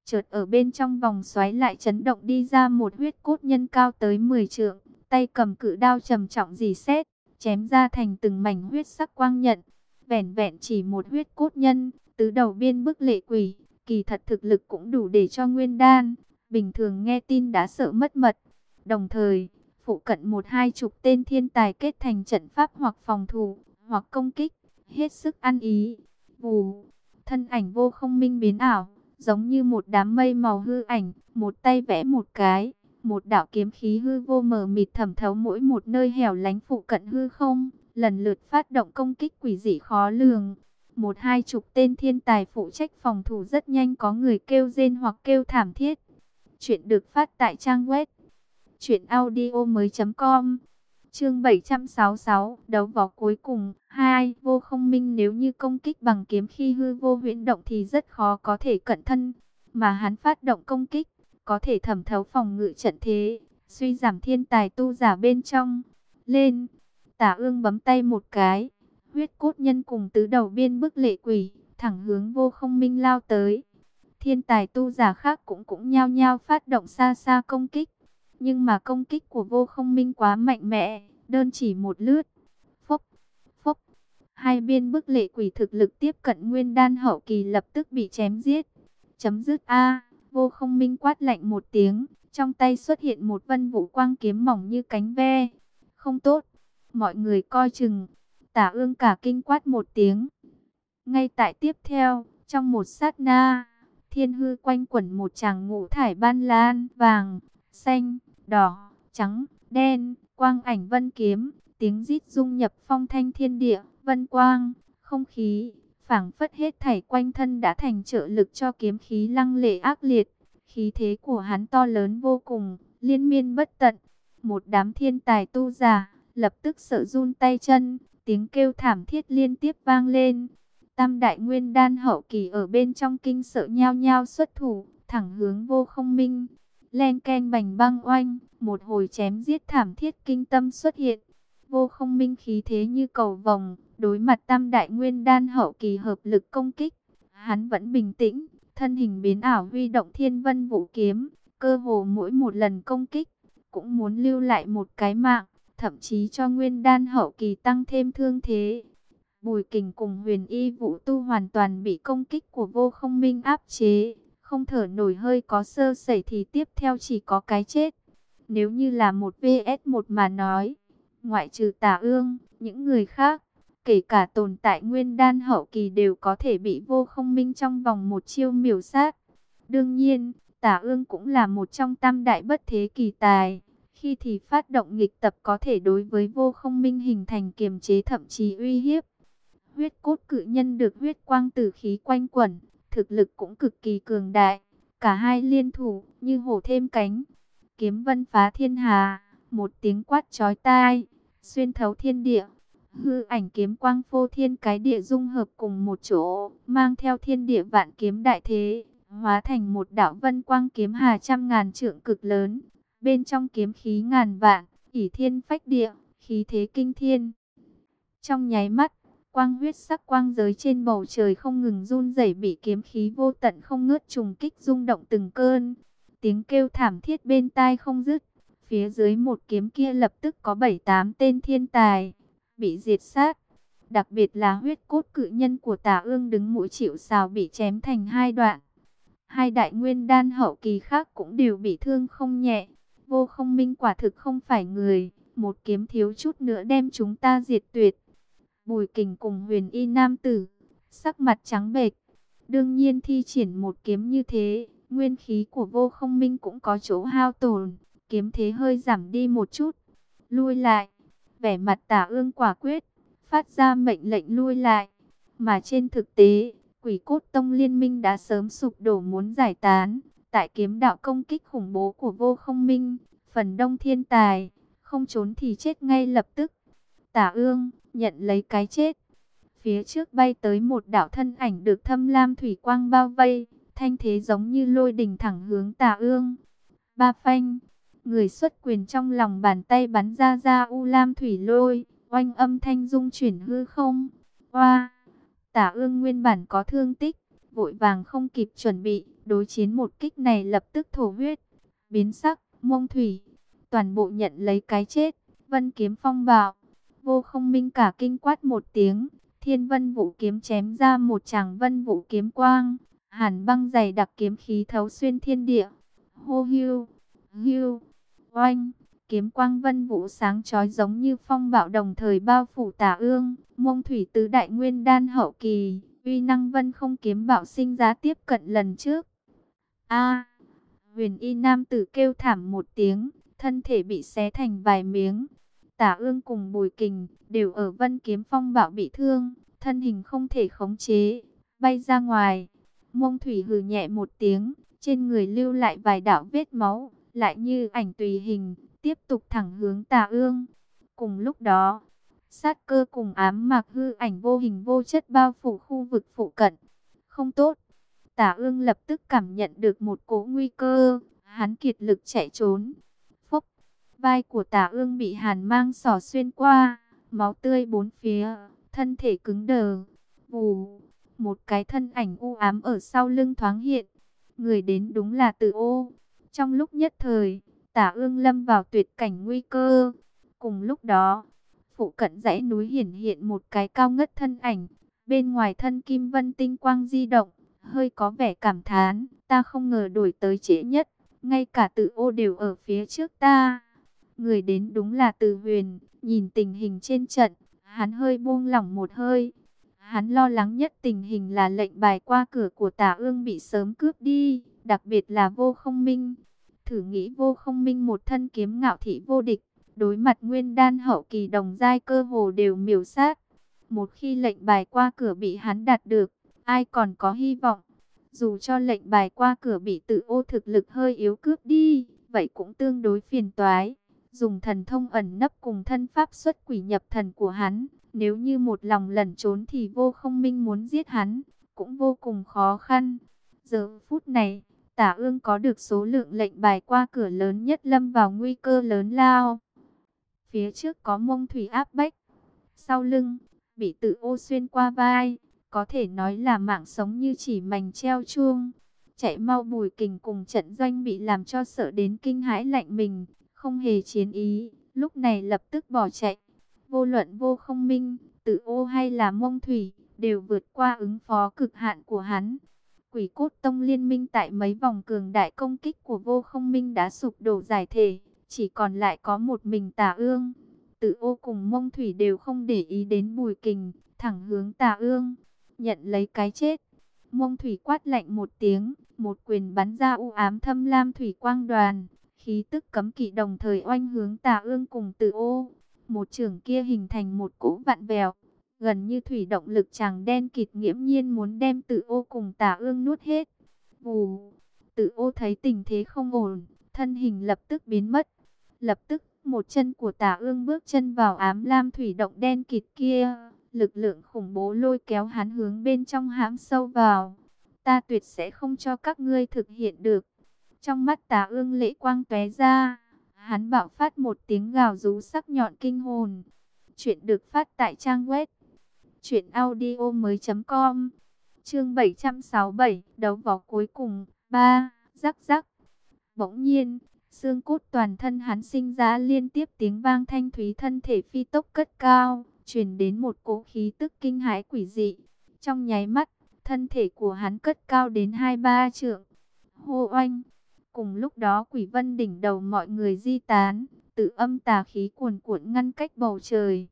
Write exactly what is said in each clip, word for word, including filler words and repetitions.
Chợt ở bên trong vòng xoáy lại chấn động đi ra một huyết cốt nhân cao tới mười trượng, tay cầm cự đao trầm trọng rỉ sét, chém ra thành từng mảnh huyết sắc quang nhận. Vẻn vẹn chỉ một huyết cốt nhân, tứ đầu biên bức lệ quỷ, kỳ thật thực lực cũng đủ để cho nguyên đan bình thường nghe tin đã sợ mất mật. Đồng thời, phụ cận một hai chục tên thiên tài kết thành trận pháp hoặc phòng thủ, hoặc công kích, hết sức ăn ý. Vù, thân ảnh Vô Không Minh biến ảo, giống như một đám mây màu hư ảnh, một tay vẽ một cái, một đạo kiếm khí hư vô mờ mịt thẩm thấu mỗi một nơi hẻo lánh phụ cận hư không, lần lượt phát động công kích quỷ dị khó lường. Một hai chục tên thiên tài phụ trách phòng thủ rất nhanh có người kêu rên hoặc kêu thảm thiết. Chuyện được phát tại trang web truyện audio mới.com. Chương bảy trăm sáu mươi sáu, đấu võ cuối cùng. Hai, Vô Không Minh nếu như công kích bằng kiếm khi hư vô huyễn động thì rất khó có thể cận thân, mà hắn phát động công kích có thể thẩm thấu phòng ngự trận thế, suy giảm thiên tài tu giả bên trong. Lên, Tả Ương bấm tay một cái, huyết cốt nhân cùng tứ đầu biên bức lệ quỷ thẳng hướng Vô Không Minh lao tới. Thiên tài tu giả khác cũng cũng nhao nhao phát động xa xa công kích. Nhưng mà công kích của Vô Không Minh quá mạnh mẽ, đơn chỉ một lướt. Phốc, phốc, hai biên bức lệ quỷ thực lực tiếp cận nguyên đan hậu kỳ lập tức bị chém giết. Chấm dứt A, Vô Không Minh quát lạnh một tiếng, trong tay xuất hiện một vân vũ quang kiếm mỏng như cánh ve. Không tốt, mọi người coi chừng. Tả Ương cả kinh quát một tiếng. Ngay tại tiếp theo, trong một sát na, thiên hư quanh quẩn một tràng ngũ thải ban lan, vàng, xanh, đỏ, trắng, đen, quang ảnh vân kiếm, tiếng rít dung nhập phong thanh thiên địa, vân quang, không khí, phảng phất hết thảy quanh thân đã thành trợ lực cho kiếm khí lăng lệ ác liệt. Khí thế của hắn to lớn vô cùng, liên miên bất tận. Một đám thiên tài tu giả lập tức sợ run tay chân, tiếng kêu thảm thiết liên tiếp vang lên. Tam đại nguyên đan hậu kỳ ở bên trong kinh sợ nhao nhao xuất thủ, thẳng hướng Vô Không Minh. Len keng bành băng oanh, một hồi chém giết thảm thiết kinh tâm xuất hiện. Vô Không Minh khí thế như cầu vồng, đối mặt tam đại nguyên đan hậu kỳ hợp lực công kích. Hắn vẫn bình tĩnh, thân hình biến ảo huy động thiên vân vũ kiếm, cơ hồ mỗi một lần công kích, cũng muốn lưu lại một cái mạng, thậm chí cho nguyên đan hậu kỳ tăng thêm thương thế. Bùi Kình cùng Huyền Y Vũ Tu hoàn toàn bị công kích của Vô Không Minh áp chế, không thở nổi, hơi có sơ sẩy thì tiếp theo chỉ có cái chết. Nếu như là một vs một mà nói, ngoại trừ Tả Ương, những người khác, kể cả tồn tại nguyên đan hậu kỳ đều có thể bị Vô Không Minh trong vòng một chiêu miểu sát. Đương nhiên, Tả Ương cũng là một trong tam đại bất thế kỳ tài. Khi thì phát động nghịch tập có thể đối với Vô Không Minh hình thành kiềm chế thậm chí uy hiếp. Huyết cốt cự nhân được huyết quang tử khí quanh quẩn, thực lực cũng cực kỳ cường đại. Cả hai liên thủ như hổ thêm cánh. Kiếm vân phá thiên hà, một tiếng quát chói tai, xuyên thấu thiên địa. Hư ảnh kiếm quang phô thiên cái địa dung hợp cùng một chỗ, mang theo thiên địa vạn kiếm đại thế, hóa thành một đạo vân quang kiếm hà trăm ngàn trượng cực lớn. Bên trong kiếm khí ngàn vạn, ỷ thiên phách địa, khí thế kinh thiên. Trong nháy mắt, quang huyết sắc quang giới trên bầu trời không ngừng run rẩy, bị kiếm khí vô tận không ngớt trùng kích rung động từng cơn. Tiếng kêu thảm thiết bên tai không dứt. Phía dưới một kiếm kia lập tức có bảy tám tên thiên tài bị diệt sát. Đặc biệt là huyết cốt cự nhân của Tả Ương đứng mũi chịu sào bị chém thành hai đoạn. Hai đại nguyên đan hậu kỳ khác cũng đều bị thương không nhẹ. Vô Không Minh quả thực không phải người, một kiếm thiếu chút nữa đem chúng ta diệt tuyệt. Bùi Kình cùng Huyền Y nam tử, sắc mặt trắng bệch. Đương nhiên thi triển một kiếm như thế, nguyên khí của Vô Không Minh cũng có chỗ hao tổn, kiếm thế hơi giảm đi một chút. Lui lại, vẻ mặt Tả Ương quả quyết, phát ra mệnh lệnh lui lại. Mà trên thực tế, Quỷ Cốt Tông liên minh đã sớm sụp đổ muốn giải tán. Tại kiếm đạo công kích khủng bố của Vô Không Minh, phần đông thiên tài, không trốn thì chết ngay lập tức. Tả Ương nhận lấy cái chết. Phía trước bay tới một đạo thân ảnh được thâm lam thủy quang bao vây, thanh thế giống như lôi đình thẳng hướng Tả Ương. Ba phanh, người xuất quyền trong lòng bàn tay bắn ra ra u lam thủy lôi, oanh âm thanh dung chuyển hư không. Oa, Tả Ương nguyên bản có thương tích, vội vàng không kịp chuẩn bị, đối chiến một kích này lập tức thổ huyết, biến sắc, Mông Thủy, toàn bộ nhận lấy cái chết. Vân kiếm phong bạo, Vô Không Minh cả kinh quát một tiếng, Thiên Vân Vũ kiếm chém ra một tràng Vân Vũ kiếm quang, hàn băng dày đặc kiếm khí thấu xuyên thiên địa. Hô hưu, hưu, oanh, kiếm quang Vân Vũ sáng chói giống như phong bạo đồng thời bao phủ Tả Ương. Mông Thủy tứ đại nguyên đan hậu kỳ, uy năng Vân Không kiếm bạo sinh ra tiếp cận lần trước. A! Huyền y nam tử kêu thảm một tiếng, thân thể bị xé thành vài miếng. Tả Ương cùng Bùi Kình đều ở Vân kiếm phong bạo bị thương, thân hình không thể khống chế, bay ra ngoài. Mông Thủy hừ nhẹ một tiếng, trên người lưu lại vài đạo vết máu, lại như ảnh tùy hình, tiếp tục thẳng hướng Tả Ương. Cùng lúc đó, sát cơ cùng ám mạc hư ảnh vô hình vô chất bao phủ khu vực phụ cận. Không tốt. Tả Ương lập tức cảm nhận được một cỗ nguy cơ, hắn kiệt lực chạy trốn. Phốc, vai của Tả Ương bị hàn mang xỏ xuyên qua, máu tươi bốn phía, thân thể cứng đờ. Vù, một cái thân ảnh u ám ở sau lưng thoáng hiện, người đến đúng là Tử Ô. Trong lúc nhất thời, Tả Ương lâm vào tuyệt cảnh nguy cơ. Cùng lúc đó, phụ cận dãy núi hiển hiện một cái cao ngất thân ảnh, bên ngoài thân kim vân tinh quang di động, hơi có vẻ cảm thán, ta không ngờ đổi tới trễ nhất, ngay cả Tử Ô đều ở phía trước ta. Người đến đúng là Từ Huyền, nhìn tình hình trên trận, hắn hơi buông lỏng một hơi. Hắn lo lắng nhất tình hình là lệnh bài qua cửa của Tả Ương bị sớm cướp đi, đặc biệt là Vô Không Minh. Thử nghĩ Vô Không Minh một thân kiếm ngạo thị vô địch, đối mặt nguyên đan hậu kỳ đồng giai cơ hồ đều miểu sát. Một khi lệnh bài qua cửa bị hắn đạt được, ai còn có hy vọng. Dù cho lệnh bài qua cửa bị Tử Ô thực lực hơi yếu cướp đi, vậy cũng tương đối phiền toái. Dùng thần thông ẩn nấp cùng thân pháp xuất quỷ nhập thần của hắn, nếu như một lòng lẩn trốn thì Vô Không Minh muốn giết hắn cũng vô cùng khó khăn. Giờ phút này, Tả Ương có được số lượng lệnh bài qua cửa lớn nhất, lâm vào nguy cơ lớn lao. Phía trước có Mông Thủy áp bách, sau lưng bị Tử Ô xuyên qua vai, có thể nói là mạng sống như chỉ mành treo chuông. Chạy mau. Bùi Kình cùng trận doanh bị làm cho sợ đến kinh hãi lạnh mình, không hề chiến ý, lúc này lập tức bỏ chạy. Vô luận Vô Không Minh, Tử Ô hay là Mông Thủy, đều vượt qua ứng phó cực hạn của hắn. Quỷ Cốt Tông liên minh tại mấy vòng cường đại công kích của Vô Không Minh đã sụp đổ giải thể, chỉ còn lại có một mình Tả Ương. Tử Ô cùng Mông Thủy đều không để ý đến Bùi Kình, thẳng hướng Tả Ương, nhận lấy cái chết. Mông Thủy quát lạnh một tiếng, một quyền bắn ra u ám thâm lam thủy quang đoàn, khí tức cấm kỵ đồng thời oanh hướng Tả Ương cùng Tử Ô. Một chưởng kia hình thành một cỗ vặn vẹo, gần như thủy động lực chàng đen kịt, nghiễm nhiên muốn đem Tử Ô cùng Tả Ương nuốt hết. Vù, Tử Ô thấy tình thế không ổn, thân hình lập tức biến mất. Lập tức, một chân của Tả Ương bước chân vào ám lam thủy động đen kịt kia, lực lượng khủng bố lôi kéo hắn hướng bên trong hãm sâu vào. Ta tuyệt sẽ không cho các ngươi thực hiện được. Trong mắt Tả Ương lệ quang tóe ra, hắn bạo phát một tiếng gào rú sắc nhọn kinh hồn. Chuyện được phát tại trang web truyện audio mới chấm com. Chương bảy trăm sáu mươi bảy, đấu võ cuối cùng. Ba, rắc rắc. Bỗng nhiên, xương cốt toàn thân hắn sinh ra liên tiếp tiếng vang thanh thúy, thân thể phi tốc cất cao, truyền đến một cỗ khí tức kinh hãi quỷ dị. Trong nháy mắt, thân thể của hắn cất cao đến hai ba trượng. Hô oanh! Cùng lúc đó quỷ vân đỉnh đầu mọi người di tán, tự âm tà khí cuồn cuộn ngăn cách bầu trời.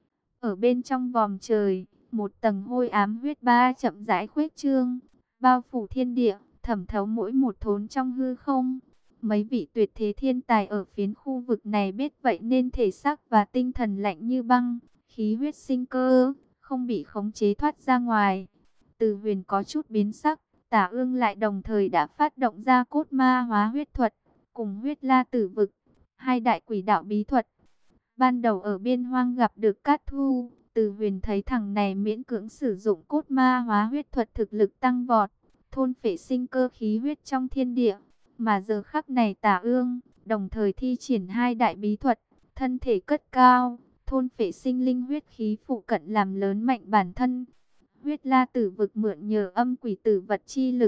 Ở bên trong vòm trời, một tầng hôi ám huyết ba chậm rãi khuếch trương, bao phủ thiên địa, thẩm thấu mỗi một thốn trong hư không. Mấy vị tuyệt thế thiên tài ở phiến khu vực này biết vậy nên thể xác và tinh thần lạnh như băng, khí huyết sinh cơ, không bị khống chế thoát ra ngoài. Từ Huyền có chút biến sắc, Tả Ương lại đồng thời đã phát động ra cốt ma hóa huyết thuật, cùng huyết la tử vực, hai đại quỷ đạo bí thuật. Ban đầu ở biên hoang gặp được Cát Thu, Từ Huyền thấy thằng này miễn cưỡng sử dụng cốt ma hóa huyết thuật, thực lực tăng vọt, thôn phệ sinh cơ khí huyết trong thiên địa. Mà giờ khắc này Tả Ương đồng thời thi triển hai đại bí thuật, thân thể cất cao, thôn phệ sinh linh huyết khí phụ cận làm lớn mạnh bản thân. Huyết la tử vực mượn nhờ âm quỷ tử vật chi lực,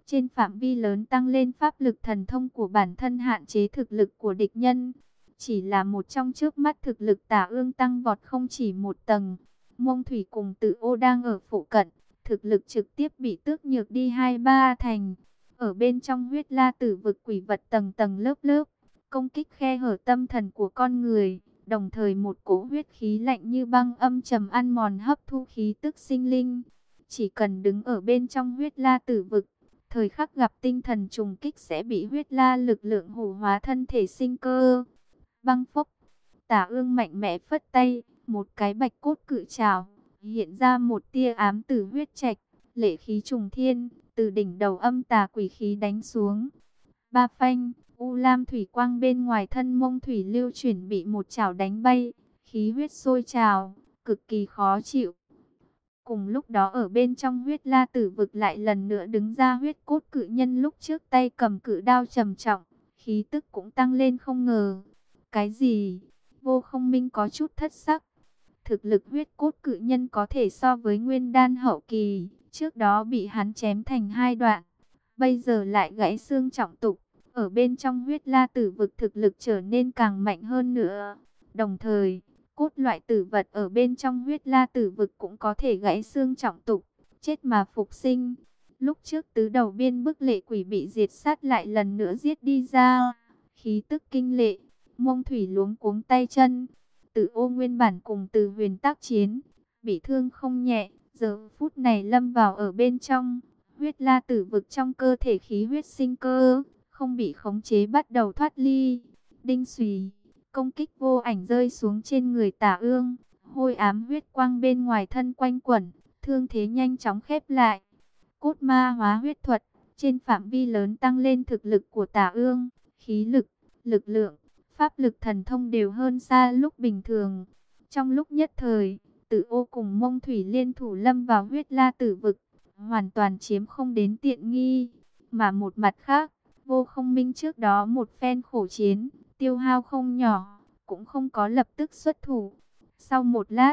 trên phạm vi lớn tăng lên pháp lực thần thông của bản thân, hạn chế thực lực của địch nhân. Chỉ là một trong trước mắt thực lực Tả Ương tăng vọt không chỉ một tầng. Mông Thủy cùng Tử Ô đang ở phụ cận, thực lực trực tiếp bị tước nhược đi hai ba thành. Ở bên trong huyết la tử vực, quỷ vật tầng tầng lớp lớp, công kích khe hở tâm thần của con người. Đồng thời một cỗ huyết khí lạnh như băng âm trầm ăn mòn hấp thu khí tức sinh linh. Chỉ cần đứng ở bên trong huyết la tử vực, thời khắc gặp tinh thần trùng kích sẽ bị huyết la lực lượng hủ hóa thân thể sinh cơ. Băng phốc, Tả Ương mạnh mẽ phất tay, một cái bạch cốt cự trảo, hiện ra một tia ám tử huyết trạch, lệ khí trùng thiên, từ đỉnh đầu âm tà quỷ khí đánh xuống. Ba phanh, U Lam thủy quang bên ngoài thân Mông Thủy lưu chuyển bị một chảo đánh bay, khí huyết sôi trào, cực kỳ khó chịu. Cùng lúc đó ở bên trong huyết la tử vực lại lần nữa đứng ra huyết cốt cự nhân, lúc trước tay cầm cự đao trầm trọng, khí tức cũng tăng lên không ngờ. Cái gì? Vô Không Minh có chút thất sắc. Thực lực huyết cốt cự nhân có thể so với nguyên đan hậu kỳ, trước đó bị hắn chém thành hai đoạn, bây giờ lại gãy xương trọng tụng. Ở bên trong huyết la tử vực thực lực trở nên càng mạnh hơn nữa. Đồng thời, cốt loại tử vật ở bên trong huyết la tử vực cũng có thể gãy xương trọng tụng, chết mà phục sinh. Lúc trước tứ đầu biên bức lệ quỷ bị diệt sát lại lần nữa giết đi ra, khí tức kinh lệ. Mông Thủy luống cuống tay chân. Tử Ô nguyên bản cùng Từ Huyền tác chiến, bị thương không nhẹ, giờ phút này lâm vào ở bên trong huyết la tử vực, trong cơ thể khí huyết sinh cơ không bị khống chế bắt đầu thoát ly. Đinh xùy, công kích vô ảnh rơi xuống trên người Tả Ương, hôi ám huyết quang bên ngoài thân quanh quẩn, thương thế nhanh chóng khép lại. Cốt ma hóa huyết thuật, trên phạm vi lớn tăng lên thực lực của Tả Ương, khí lực, lực lượng, pháp lực thần thông đều hơn xa lúc bình thường. Trong lúc nhất thời, Tử Ô cùng Mông Thủy liên thủ lâm vào huyết la tử vực, hoàn toàn chiếm không đến tiện nghi. Mà một mặt khác, Vô Không Minh trước đó một phen khổ chiến, tiêu hao không nhỏ, cũng không có lập tức xuất thủ. Sau một lát,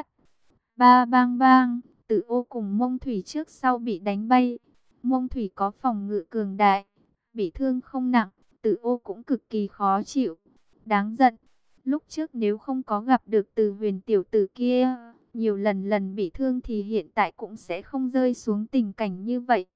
ba bang bang, Tử Ô cùng Mông Thủy trước sau bị đánh bay. Mông Thủy có phòng ngự cường đại, bị thương không nặng, Tử Ô cũng cực kỳ khó chịu. Đáng giận, lúc trước nếu không có gặp được Từ Huyền tiểu tử kia, nhiều lần lần bị thương thì hiện tại cũng sẽ không rơi xuống tình cảnh như vậy.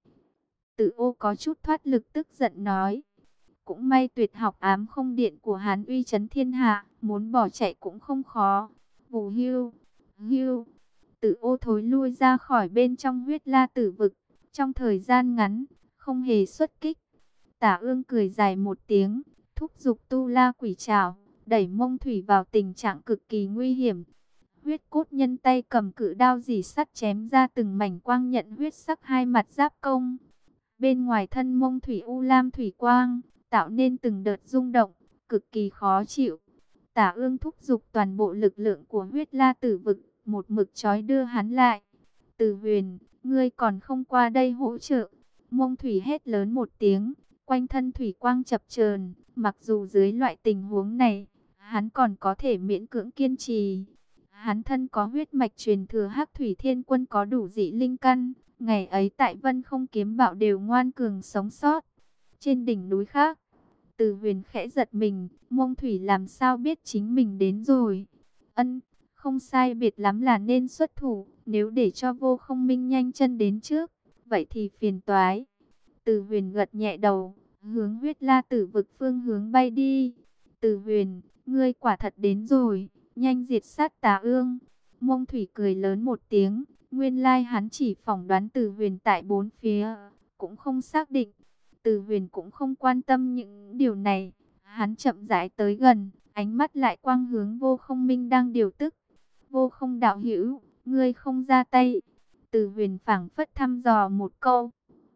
Tử Ô có chút thoát lực, tức giận nói. Cũng may tuyệt học ám không điện của hắn uy chấn thiên hạ, muốn bỏ chạy cũng không khó. Vù hưu, hưu, Tử Ô thối lui ra khỏi bên trong huyết la tử vực, trong thời gian ngắn, không hề xuất kích. Tả Ương cười dài một tiếng, thúc giục tu la quỷ trảo, đẩy Mông Thủy vào tình trạng cực kỳ nguy hiểm. Huyết cốt nhân tay cầm cự đao dỉ sắt chém ra từng mảnh quang nhận huyết sắc hai mặt giáp công. Bên ngoài thân Mông Thủy u lam thủy quang, tạo nên từng đợt rung động, cực kỳ khó chịu. Tả Ương thúc giục toàn bộ lực lượng của huyết la tử vực, một mực trói đưa hắn lại. Từ Huyền, ngươi còn không qua đây hỗ trợ. Mông Thủy hét lớn một tiếng, quanh thân thủy quang chập chờn. Mặc dù dưới loại tình huống này, hắn còn có thể miễn cưỡng kiên trì. Hắn thân có huyết mạch truyền thừa Hắc Thủy Thiên Quân, có đủ dị linh căn. Ngày ấy tại Vân Không Kiếm Bạo đều ngoan cường sống sót. Trên đỉnh núi khác, Từ Huyền khẽ giật mình, Mông Thủy làm sao biết chính mình đến rồi. Ân, không sai biệt lắm là nên xuất thủ, nếu để cho Vô Không Minh nhanh chân đến trước, vậy thì phiền toái. Từ Huyền gật nhẹ đầu, hướng huyết la tử vực phương hướng bay đi. Từ Huyền, ngươi quả thật đến rồi, nhanh diệt sát Tà Ương. Mông Thủy cười lớn một tiếng, nguyên lai hắn chỉ phỏng đoán Từ Huyền tại bốn phía, cũng không xác định. Từ Huyền cũng không quan tâm những điều này, hắn chậm rãi tới gần, ánh mắt lại quang hướng Vô Không Minh đang điều tức. Vô Không đạo hữu, ngươi không ra tay. Từ Huyền phảng phất thăm dò một câu.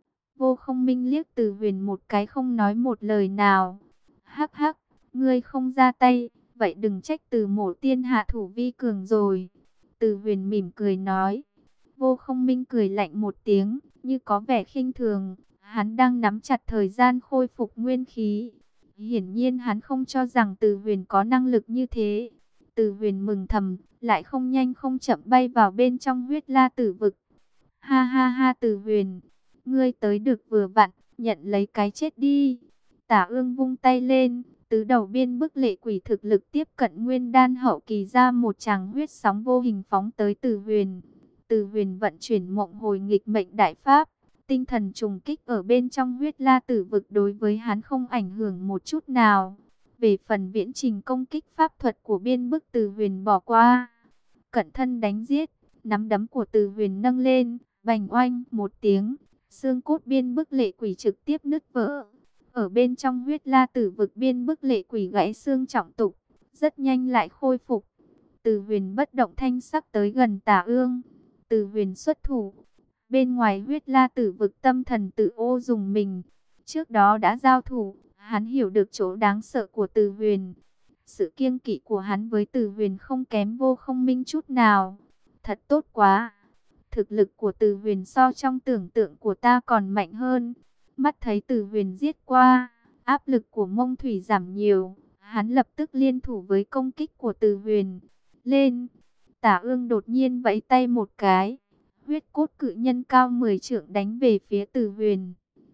Vô Không Minh liếc Từ Huyền một cái, không nói một lời nào. Hắc hắc, ngươi không ra tay, vậy đừng trách Từ Mổ tiên hạ thủ vi cường rồi. Từ Huyền mỉm cười nói. Vô Không Minh cười lạnh một tiếng, như có vẻ khinh thường. Hắn đang nắm chặt thời gian khôi phục nguyên khí. Hiển nhiên hắn không cho rằng Từ Huyền có năng lực như thế. Từ Huyền mừng thầm, lại không nhanh không chậm bay vào bên trong huyết la tử vực. Ha ha ha, Từ Huyền, ngươi tới được vừa vặn, nhận lấy cái chết đi. Tả Ương vung tay lên, tứ đầu biên bức lệ quỷ thực lực tiếp cận nguyên đan hậu kỳ ra một tràng huyết sóng vô hình phóng tới Từ Huyền. Từ Huyền vận chuyển mộng hồi nghịch mệnh đại pháp, tinh thần trùng kích ở bên trong huyết la tử vực đối với hắn không ảnh hưởng một chút nào. Về phần viễn trình công kích pháp thuật của biên bức Từ Huyền bỏ qua. Cận thân đánh giết, nắm đấm của Từ Huyền nâng lên, bành oanh một tiếng, xương cốt biên bức lệ quỷ trực tiếp nứt vỡ. Ở bên trong huyết la tử vực biên bức lệ quỷ gãy xương trọng tục, rất nhanh lại khôi phục. Từ Huyền bất động thanh sắc tới gần Tả Ương. Từ Huyền xuất thủ. Bên ngoài huyết la tử vực tâm thần tự ô dùng mình. Trước đó đã giao thủ, hắn hiểu được chỗ đáng sợ của Từ Huyền. Sự kiêng kỵ của hắn với Từ Huyền không kém Vô Không Minh chút nào. Thật tốt quá. Thực lực của Từ Huyền so trong tưởng tượng của ta còn mạnh hơn. Mắt thấy Từ Huyền giết qua, áp lực của Mông Thủy giảm nhiều. Hắn lập tức liên thủ với công kích của Từ Huyền. Lên! Tả Ương đột nhiên vẫy tay một cái. Huyết cốt cự nhân cao mười trượng đánh về phía Từ Huyền.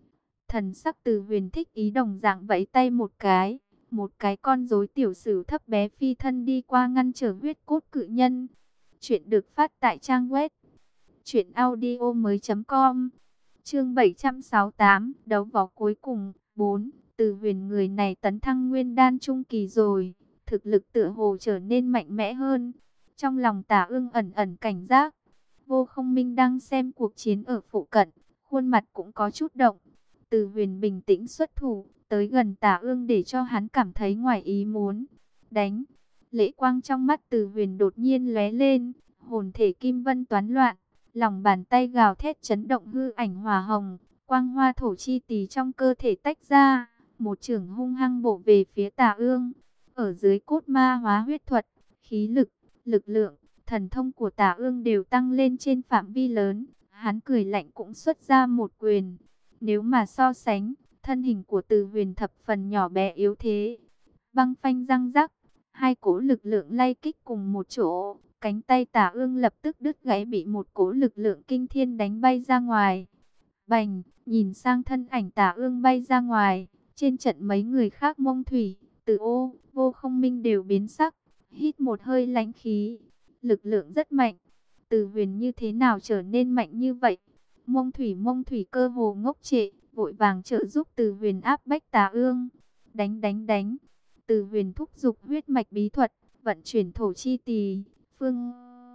Thần sắc Từ Huyền thích ý đồng dạng vẫy tay một cái. Một cái con rối tiểu sử thấp bé phi thân đi qua ngăn trở huyết cốt cự nhân. Chuyện được phát tại trang web truyện audio mới chấm com. Chương bảy trăm sáu mươi tám, đấu võ cuối cùng. bốn. Từ Huyền người này tấn thăng nguyên đan trung kỳ rồi, thực lực tựa hồ trở nên mạnh mẽ hơn. Trong lòng Tả Ương ẩn ẩn cảnh giác. Vô Không Minh đang xem cuộc chiến ở phụ cận, khuôn mặt cũng có chút động. Từ Huyền bình tĩnh xuất thủ, tới gần Tả Ương để cho hắn cảm thấy ngoài ý muốn. Đánh! Lệ quang trong mắt Từ Huyền đột nhiên lóe lên, hồn thể kim vân toán loạn. Lòng bàn tay gào thét chấn động hư ảnh hỏa hồng, quang hoa thổ chi tỳ trong cơ thể tách ra, một chưởng hung hăng bổ về phía Tả Ương. Ở dưới cốt ma hóa huyết thuật, khí lực, lực lượng, thần thông của Tả Ương đều tăng lên trên phạm vi lớn. Hắn cười lạnh cũng xuất ra một quyền. Nếu mà so sánh, thân hình của Từ Huyền thập phần nhỏ bé yếu thế. Băng phanh răng rắc, hai cỗ lực lượng lay kích cùng một chỗ. Cánh tay Tả Ương lập tức đứt gãy, bị một cỗ lực lượng kinh thiên đánh bay ra ngoài. Bành, nhìn sang thân ảnh Tả Ương bay ra ngoài, trên trận mấy người khác Mông Thủy, Từ Ô, Vô Không Minh đều biến sắc, hít một hơi lãnh khí. Lực lượng rất mạnh. Từ Huyền như thế nào trở nên mạnh như vậy? Mông Thủy Mông Thủy cơ hồ ngốc trệ, vội vàng trợ giúp Từ Huyền áp bách Tả Ương. Đánh đánh đánh. Từ Huyền thúc giục huyết mạch bí thuật, vận chuyển thổ chi tỳ. Phương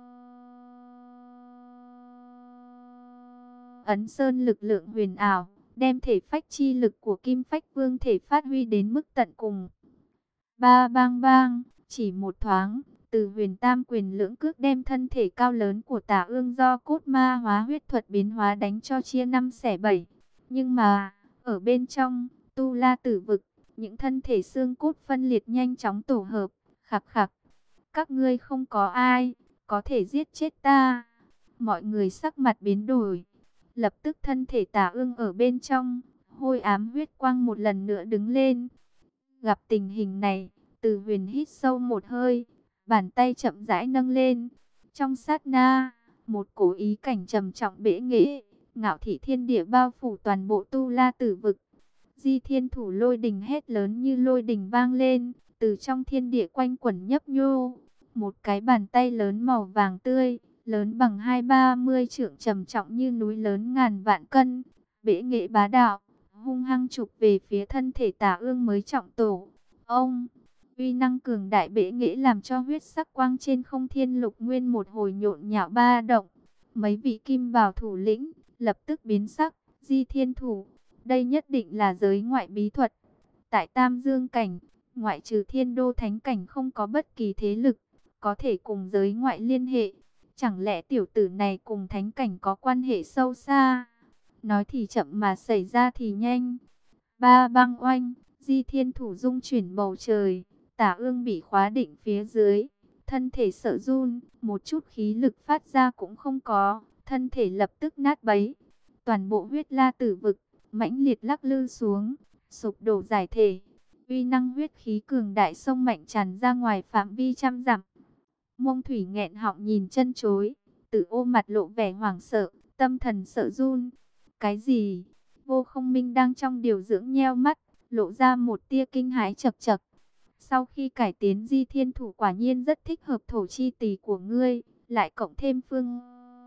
Ấn Sơn lực lượng huyền ảo, đem thể phách chi lực của Kim Phách Vương thể phát huy đến mức tận cùng. Ba bang bang, chỉ một thoáng, Từ Huyền tam quyền lưỡng cước đem thân thể cao lớn của Tả Ương do cốt ma hóa huyết thuật biến hóa đánh cho chia năm xẻ bảy. Nhưng mà, ở bên trong, Tu La Tử Vực, những thân thể xương cốt phân liệt nhanh chóng tổ hợp, khạc khạc. Các ngươi không có ai có thể giết chết ta. Mọi người sắc mặt biến đổi. Lập tức thân thể Tả Ương ở bên trong, hôi ám huyết quang một lần nữa đứng lên. Gặp tình hình này, Từ Huyền hít sâu một hơi, bàn tay chậm rãi nâng lên. Trong sát na, một cổ ý cảnh trầm trọng bẽ nghễ, ngạo thị thiên địa bao phủ toàn bộ Tu La Tử Vực. Di Thiên Thủ Lôi Đình hét lớn như lôi đình vang lên, từ trong thiên địa quanh quẩn nhấp nhô. Một cái bàn tay lớn màu vàng tươi, lớn bằng hai ba mươi trượng, trầm trọng như núi lớn ngàn vạn cân, bẽ nghệ bá đạo, hung hăng chụp về phía thân thể Tả Ương mới trọng tổ. Ông, uy năng cường đại bẽ nghệ làm cho huyết sắc quang trên không thiên lục nguyên một hồi nhộn nhạo ba động. Mấy vị kim bào thủ lĩnh lập tức biến sắc. Di Thiên Thủ, đây nhất định là giới ngoại bí thuật. Tại Tam Dương cảnh, ngoại trừ Thiên Đô Thánh cảnh không có bất kỳ thế lực có thể cùng giới ngoại liên hệ. Chẳng lẽ tiểu tử này cùng thánh cảnh có quan hệ sâu xa? Nói thì chậm mà xảy ra thì nhanh. Ba băng oanh, Di Thiên Thủ dung chuyển bầu trời. Tả Ương bị khóa định phía dưới, thân thể sợ run, một chút khí lực phát ra cũng không có, thân thể lập tức nát bấy. Toàn bộ huyết la tử vực mãnh liệt lắc lư xuống, sụp đổ giải thể. Uy năng huyết khí cường đại sông mạnh tràn ra ngoài phạm vi trăm dặm. Mông Thủy nghẹn họng nhìn chân chối, Từ Ô mặt lộ vẻ hoảng sợ, tâm thần sợ run. Cái gì? Vô Không Minh đang trong điều dưỡng nheo mắt, lộ ra một tia kinh hãi chậc chậc. Sau khi cải tiến Di Thiên Thủ quả nhiên rất thích hợp thổ chi tỷ của ngươi, lại cộng thêm phương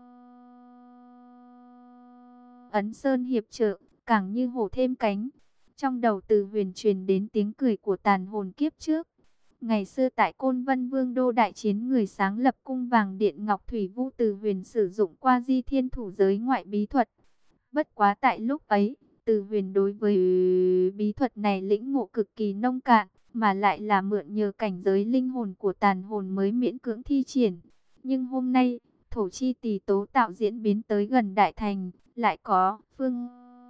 Ấn Sơn hiệp trợ, càng như hổ thêm cánh. Trong đầu Từ Huyền truyền đến tiếng cười của tàn hồn kiếp trước. Ngày xưa tại Côn Vân Vương đô đại chiến, người sáng lập cung vàng điện Ngọc Thủy Vu Từ Huyền sử dụng qua Di Thiên Thủ giới ngoại bí thuật. Bất quá tại lúc ấy, Từ Huyền đối với bí thuật này lĩnh ngộ cực kỳ nông cạn, mà lại là mượn nhờ cảnh giới linh hồn của tàn hồn mới miễn cưỡng thi triển. Nhưng hôm nay, thổ chi tỷ tố tạo diễn biến tới gần đại thành, lại có phương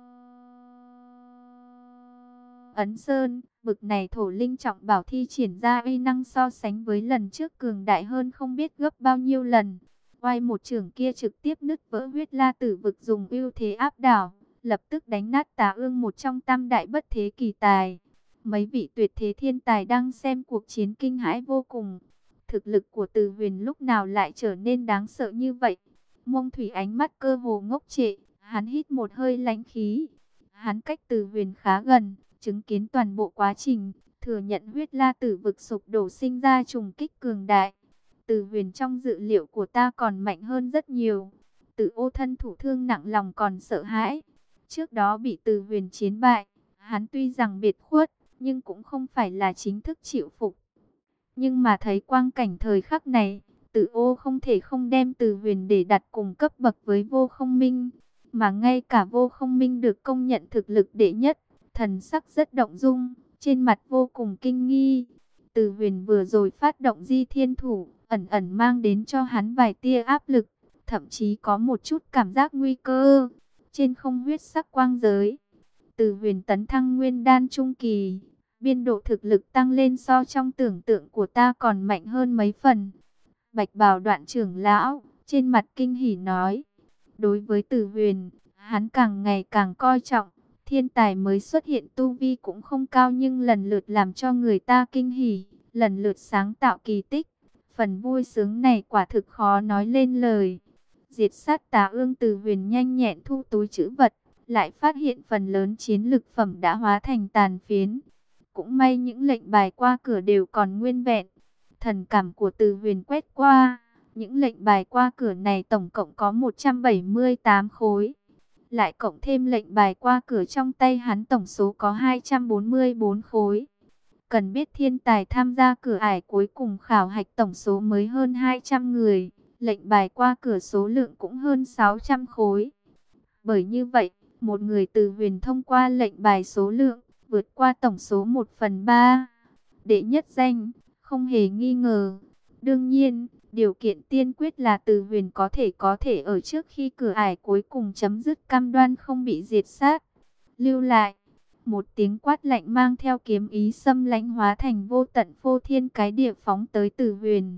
Ấn Sơn, bực này thổ linh trọng bảo thi triển ra uy năng so sánh với lần trước cường đại hơn không biết gấp bao nhiêu lần. Oai một trưởng kia trực tiếp nứt vỡ huyết la tử vực, dùng ưu thế áp đảo, lập tức đánh nát Tà Ương, một trong tam đại bất thế kỳ tài. Mấy vị tuyệt thế thiên tài đang xem cuộc chiến kinh hãi vô cùng. Thực lực của Từ Huyền lúc nào lại trở nên đáng sợ như vậy? Mông Thủy ánh mắt cơ hồ ngốc trệ, hắn hít một hơi lãnh khí. Hắn cách Từ Huyền khá gần, chứng kiến toàn bộ quá trình, thừa nhận huyết la tử vực sụp đổ sinh ra trùng kích cường đại. Từ Huyền trong dự liệu của ta còn mạnh hơn rất nhiều. Từ Ô thân thủ thương nặng lòng còn sợ hãi. Trước đó bị Từ Huyền chiến bại, hắn tuy rằng biệt khuất, nhưng cũng không phải là chính thức chịu phục. Nhưng mà thấy quang cảnh thời khắc này, Từ Ô không thể không đem Từ Huyền để đặt cùng cấp bậc với Vô Không Minh. Mà ngay cả Vô Không Minh được công nhận thực lực đệ nhất, thần sắc rất động dung, trên mặt vô cùng kinh nghi. Từ Huyền vừa rồi phát động Di Thiên Thủ, ẩn ẩn mang đến cho hắn vài tia áp lực, thậm chí có một chút cảm giác nguy cơ. Trên không huyết sắc quang giới, Từ Huyền tấn thăng nguyên đan trung kỳ, biên độ thực lực tăng lên so trong tưởng tượng của ta còn mạnh hơn mấy phần. Bạch Bào Đoạn trưởng lão trên mặt kinh hỉ nói, đối với Từ Huyền, hắn càng ngày càng coi trọng. Thiên tài mới xuất hiện tu vi cũng không cao, nhưng lần lượt làm cho người ta kinh hỉ, lần lượt sáng tạo kỳ tích. Phần vui sướng này quả thực khó nói lên lời. Diệt sát Tà Ương, Từ Huyền nhanh nhẹn thu túi trữ vật, lại phát hiện phần lớn chiến lực phẩm đã hóa thành tàn phiến. Cũng may những lệnh bài qua cửa đều còn nguyên vẹn. Thần cảm của Từ Huyền quét qua, những lệnh bài qua cửa này tổng cộng có một trăm bảy mươi tám khối. Lại cộng thêm lệnh bài qua cửa trong tay hắn, tổng số có hai trăm bốn mươi bốn khối. Cần biết thiên tài tham gia cửa ải cuối cùng khảo hạch tổng số mới hơn hai trăm người. Lệnh bài qua cửa số lượng cũng hơn sáu trăm khối. Bởi như vậy, một người Từ Huyền thông qua lệnh bài số lượng, vượt qua tổng số một phần ba. Đệ nhất danh, không hề nghi ngờ. Đương nhiên, điều kiện tiên quyết là Từ Huyền có thể có thể ở trước khi cửa ải cuối cùng chấm dứt, cam đoan không bị diệt sát. Lưu lại, một tiếng quát lạnh mang theo kiếm ý xâm lãnh hóa thành vô tận phô thiên cái địa phóng tới Từ Huyền.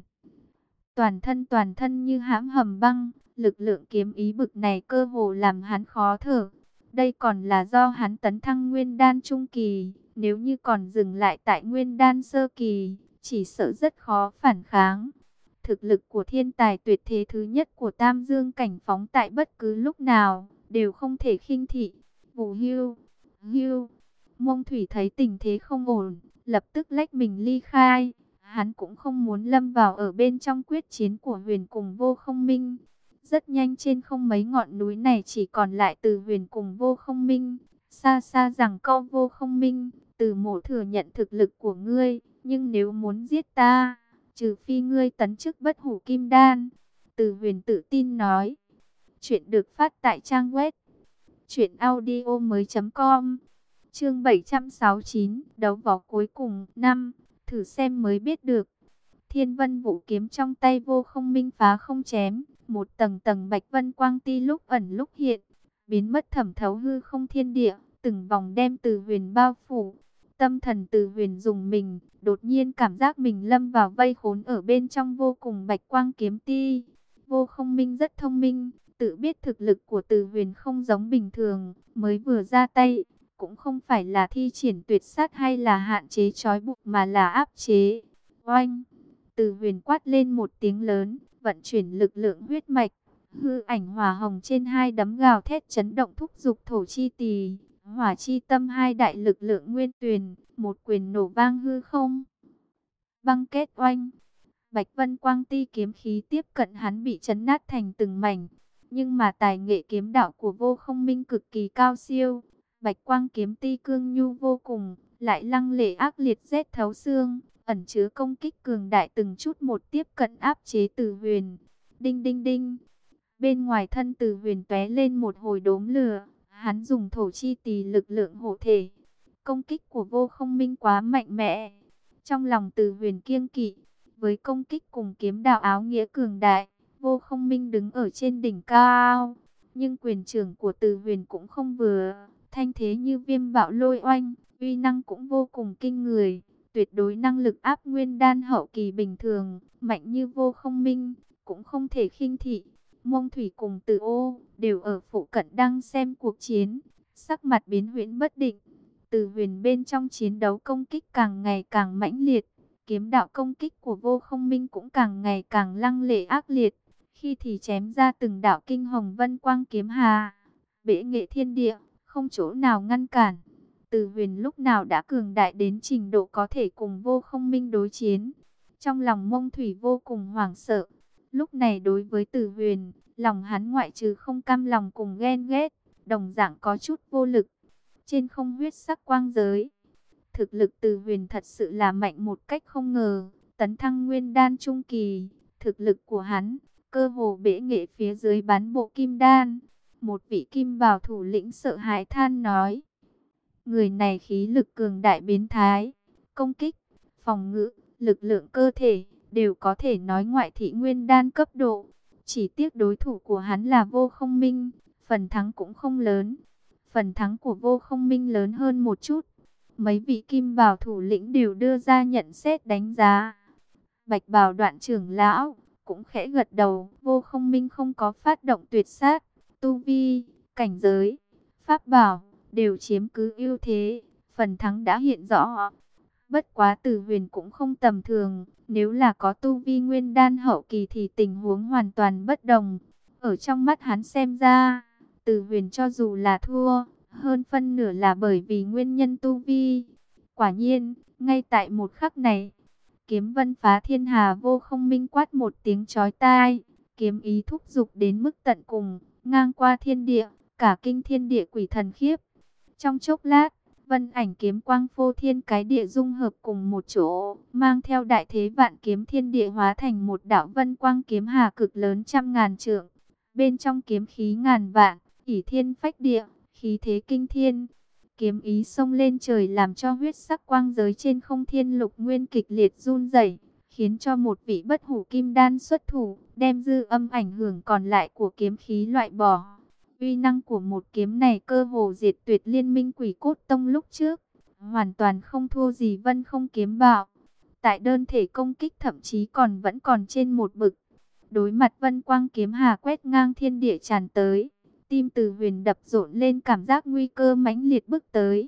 Toàn thân toàn thân như hãm hầm băng, lực lượng kiếm ý bực này cơ hồ làm hắn khó thở. Đây còn là do hắn tấn thăng nguyên đan trung kỳ, nếu như còn dừng lại tại nguyên đan sơ kỳ, chỉ sợ rất khó phản kháng. Thực lực của thiên tài tuyệt thế thứ nhất của Tam Dương cảnh phóng tại bất cứ lúc nào, đều không thể khinh thị. Vù hưu, hưu, Mông Thủy thấy tình thế không ổn, lập tức lách mình ly khai. Hắn cũng không muốn lâm vào ở bên trong quyết chiến của Huyền cùng Vô Không Minh. Rất nhanh trên không mấy ngọn núi này chỉ còn lại Từ Huyền cùng Vô Không Minh. Xa xa rằng câu Vô Không Minh, Từ mộ thừa nhận thực lực của ngươi, nhưng nếu muốn giết ta, trừ phi ngươi tấn chức bất hủ kim đan. Từ Huyền tự tin nói. Chuyện được phát tại trang web truyện audio mới chấm com. Chương bảy trăm sáu mươi chín, đấu võ cuối cùng năm, thử xem mới biết được. Thiên Vân Vũ kiếm trong tay Vô Không Minh phá không chém, một tầng tầng bạch vân quang ti lúc ẩn lúc hiện, biến mất thẩm thấu hư không thiên địa, từng vòng đem Từ Huyền bao phủ. Tâm thần Từ Huyền dùng mình, đột nhiên cảm giác mình lâm vào vây khốn ở bên trong vô cùng bạch quang kiếm ti. Vô Không Minh rất thông minh, tự biết thực lực của Từ Huyền không giống bình thường, mới vừa ra tay, cũng không phải là thi triển tuyệt sát hay là hạn chế trói buộc, mà là áp chế. Oanh! Từ Huyền quát lên một tiếng lớn, vận chuyển lực lượng huyết mạch, Hư ảnh hỏa hồng trên hai đấm gào thét chấn động thúc giục thổ chi tỳ, hỏa chi tâm hai đại lực lượng nguyên tuyền, một quyền nổ vang hư không. Băng kết oanh, Bạch Vân Quang Ti kiếm khí tiếp cận hắn bị chấn nát thành từng mảnh. Nhưng mà tài nghệ kiếm đạo của Vô Không Minh cực kỳ cao siêu. Bạch Quang kiếm ti cương nhu vô cùng, lại lăng lệ ác liệt rét thấu xương, ẩn chứa công kích cường đại từng chút một tiếp cận áp chế Từ Huyền. Đinh đinh đinh, bên ngoài thân Từ Huyền tóe lên một hồi đốm lửa, hắn dùng thổ chi tỳ lực lượng hộ thể. Công kích của Vô Không Minh quá mạnh mẽ. Trong lòng Từ Huyền kiêng kỵ, với công kích cùng kiếm đạo áo nghĩa cường đại, Vô Không Minh đứng ở trên đỉnh cao. Nhưng quyền trưởng của Từ Huyền cũng không vừa, thanh thế như viêm bạo lôi oanh, uy năng cũng vô cùng kinh người, tuyệt đối năng lực áp nguyên đan hậu kỳ bình thường, mạnh như Vô Không Minh, cũng không thể khinh thị. Mông Thủy cùng Từ Ô đều ở phụ cận đang xem cuộc chiến, sắc mặt biến huyễn bất định. Từ Huyền bên trong chiến đấu công kích càng ngày càng mãnh liệt, kiếm đạo công kích của Vô Không Minh cũng càng ngày càng lăng lệ ác liệt. Khi thì chém ra từng đạo kinh hồng vân quang kiếm hà, bệ nghệ thiên địa, không chỗ nào ngăn cản. Từ Huyền lúc nào đã cường đại đến trình độ có thể cùng Vô Không Minh đối chiến. Trong lòng Mông Thủy vô cùng hoảng sợ. Lúc này đối với Từ Huyền, lòng hắn ngoại trừ không cam lòng cùng ghen ghét, đồng dạng có chút vô lực. Trên không huyết sắc quang giới, thực lực Từ Huyền thật sự là mạnh một cách không ngờ, tấn thăng nguyên đan trung kỳ, thực lực của hắn cơ hồ bệ nghệ phía dưới bán bộ kim đan. Một vị kim bào thủ lĩnh sợ hãi than nói: người này khí lực cường đại biến thái, công kích, phòng ngự, lực lượng cơ thể đều có thể nói ngoại thị nguyên đan cấp độ. Chỉ tiếc đối thủ của hắn là Vô Không Minh, phần thắng cũng không lớn. Phần thắng của Vô Không Minh lớn hơn một chút. Mấy vị kim bào thủ lĩnh đều đưa ra nhận xét đánh giá. Bạch bào đoạn trưởng lão cũng khẽ gật đầu. Vô Không Minh không có phát động tuyệt sát, tu vi, cảnh giới, pháp bảo đều chiếm cứ ưu thế, phần thắng đã hiện rõ. Bất quá Từ Huyền cũng không tầm thường, nếu là có tu vi nguyên đan hậu kỳ thì tình huống hoàn toàn bất đồng. Ở trong mắt hắn xem ra, Từ Huyền cho dù là thua, hơn phân nửa là bởi vì nguyên nhân tu vi. Quả nhiên, ngay tại một khắc này, kiếm vân phá thiên hà, Vô Không Minh quát một tiếng chói tai, kiếm ý thúc giục đến mức tận cùng, ngang qua thiên địa, cả kinh thiên địa quỷ thần khiếp. Trong chốc lát, vân ảnh kiếm quang phô thiên cái địa dung hợp cùng một chỗ, mang theo đại thế vạn kiếm thiên địa hóa thành một đạo vân quang kiếm hà cực lớn trăm ngàn trượng. Bên trong kiếm khí ngàn vạn, ỷ thiên phách địa, khí thế kinh thiên. Kiếm ý xông lên trời làm cho huyết sắc quang giới trên không thiên lục nguyên kịch liệt run rẩy, khiến cho một vị bất hủ kim đan xuất thủ, đem dư âm ảnh hưởng còn lại của kiếm khí loại bỏ. Uy năng của một kiếm này cơ hồ diệt tuyệt liên minh Quỷ Cốt Tông lúc trước, hoàn toàn không thua gì Vân Không kiếm bạo. Tại đơn thể công kích thậm chí còn vẫn còn trên một bậc. Đối mặt Vân Quang kiếm hà quét ngang thiên địa tràn tới, tim Từ Huyền đập rộn lên, cảm giác nguy cơ mãnh liệt bước tới.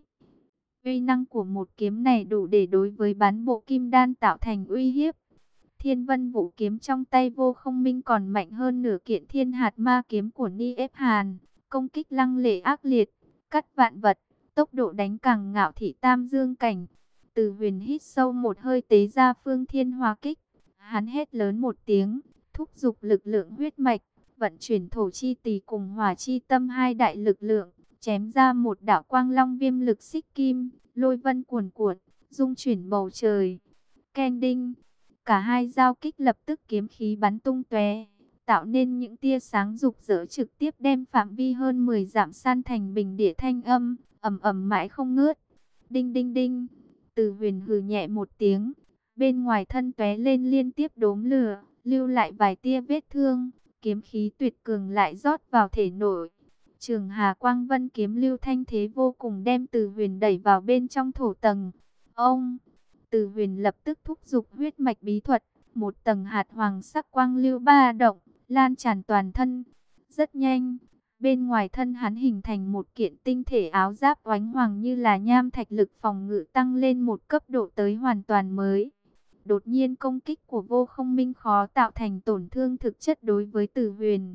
Uy năng của một kiếm này đủ để đối với bán bộ kim đan tạo thành uy hiếp. Thiên Vân Vũ kiếm trong tay Vô Không Minh còn mạnh hơn nửa kiện Thiên Hạt Ma kiếm của Ni Ép Hàn, công kích lăng lệ ác liệt, cắt vạn vật, tốc độ đánh càng ngạo thị tam dương cảnh. Từ Huyền hít sâu một hơi, tế ra Phương Thiên Hóa Kích, hắn hét lớn một tiếng, thúc giục lực lượng huyết mạch, vận chuyển thổ chi tỳ cùng hỏa chi tâm hai đại lực lượng, chém ra một đạo quang long viêm lực xích kim, lôi vân cuồn cuộn, dung chuyển bầu trời. Keng đinh, cả hai giao kích lập tức kiếm khí bắn tung tóe, tạo nên những tia sáng rực rỡ trực tiếp đem phạm vi hơn mười dặm san thành bình địa thanh âm, ầm ầm mãi không ngớt. Đinh đinh đinh, Từ Huyền hừ nhẹ một tiếng, bên ngoài thân tóe lên liên tiếp đốm lửa, lưu lại vài tia vết thương, kiếm khí tuyệt cường lại rót vào thể nội. Trường Hà Quang Vân kiếm lưu thanh thế vô cùng, đem Từ Huyền đẩy vào bên trong thổ tầng. Ông, Từ Huyền lập tức thúc giục huyết mạch bí thuật, một tầng hạt hoàng sắc quang lưu ba động, lan tràn toàn thân. Rất nhanh, bên ngoài thân hắn hình thành một kiện tinh thể áo giáp oánh hoàng, như là nham thạch, lực phòng ngự tăng lên một cấp độ tới hoàn toàn mới. Đột nhiên công kích của Vô Không Minh khó tạo thành tổn thương thực chất đối với Từ Huyền.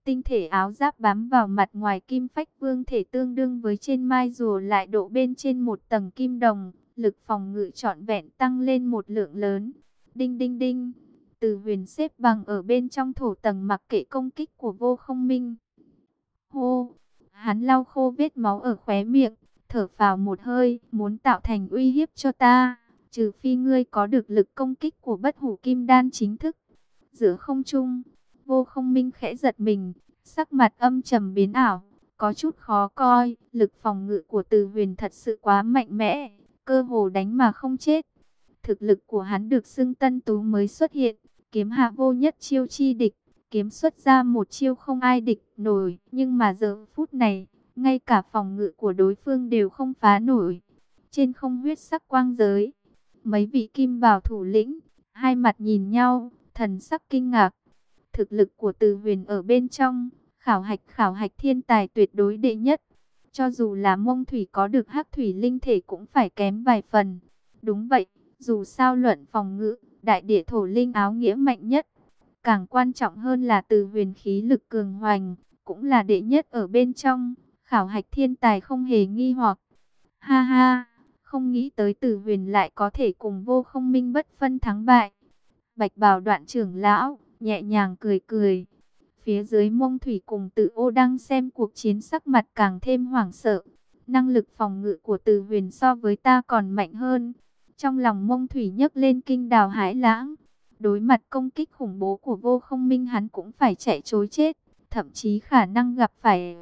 Tinh thể áo giáp bám vào mặt ngoài kim phách vương thể tương đương với trên mai rùa lại độ bên trên một tầng kim đồng, lực phòng ngự trọn vẹn tăng lên một lượng lớn. Đinh đinh đinh, Từ Huyền xếp bằng ở bên trong thổ tầng mặc kệ công kích của Vô Không Minh. Hô, hắn lau khô vết máu ở khóe miệng, thở phào một hơi, muốn tạo thành uy hiếp cho ta, trừ phi ngươi có được lực công kích của Bất Hủ Kim Đan chính thức. Giữa không trung, Vô Không Minh khẽ giật mình, sắc mặt âm trầm biến ảo, có chút khó coi. Lực phòng ngự của Từ Huyền thật sự quá mạnh mẽ, cơ hồ đánh mà không chết. Thực lực của hắn được xưng tân tú mới xuất hiện, kiếm hạ vô nhất chiêu chi địch, kiếm xuất ra một chiêu không ai địch nổi. Nhưng mà giờ phút này, ngay cả phòng ngự của đối phương đều không phá nổi. Trên không huyết sắc quang giới, mấy vị kim bào thủ lĩnh, hai mặt nhìn nhau, thần sắc kinh ngạc. Thực lực của Từ Huyền ở bên trong, khảo hạch khảo hạch thiên tài tuyệt đối đệ nhất. Cho dù là Mông Thủy có được hắc thủy linh thể cũng phải kém vài phần. Đúng vậy, dù sao luận phòng ngự, đại địa thổ linh áo nghĩa mạnh nhất. Càng quan trọng hơn là Từ Huyền khí lực cường hoành, cũng là đệ nhất ở bên trong. Khảo hạch thiên tài không hề nghi hoặc. Ha ha, không nghĩ tới Từ Huyền lại có thể cùng Vô Không Minh bất phân thắng bại. Bạch bào Đoạn trưởng lão nhẹ nhàng cười cười. Phía dưới Mông Thủy cùng Tự Ô đang xem cuộc chiến, sắc mặt càng thêm hoảng sợ. Năng lực phòng ngự của Từ Huyền so với ta còn mạnh hơn. Trong lòng Mông Thủy nhấc lên kinh đào hãi lãng. Đối mặt công kích khủng bố của Vô Không Minh, hắn cũng phải chạy trối chết, thậm chí khả năng gặp phải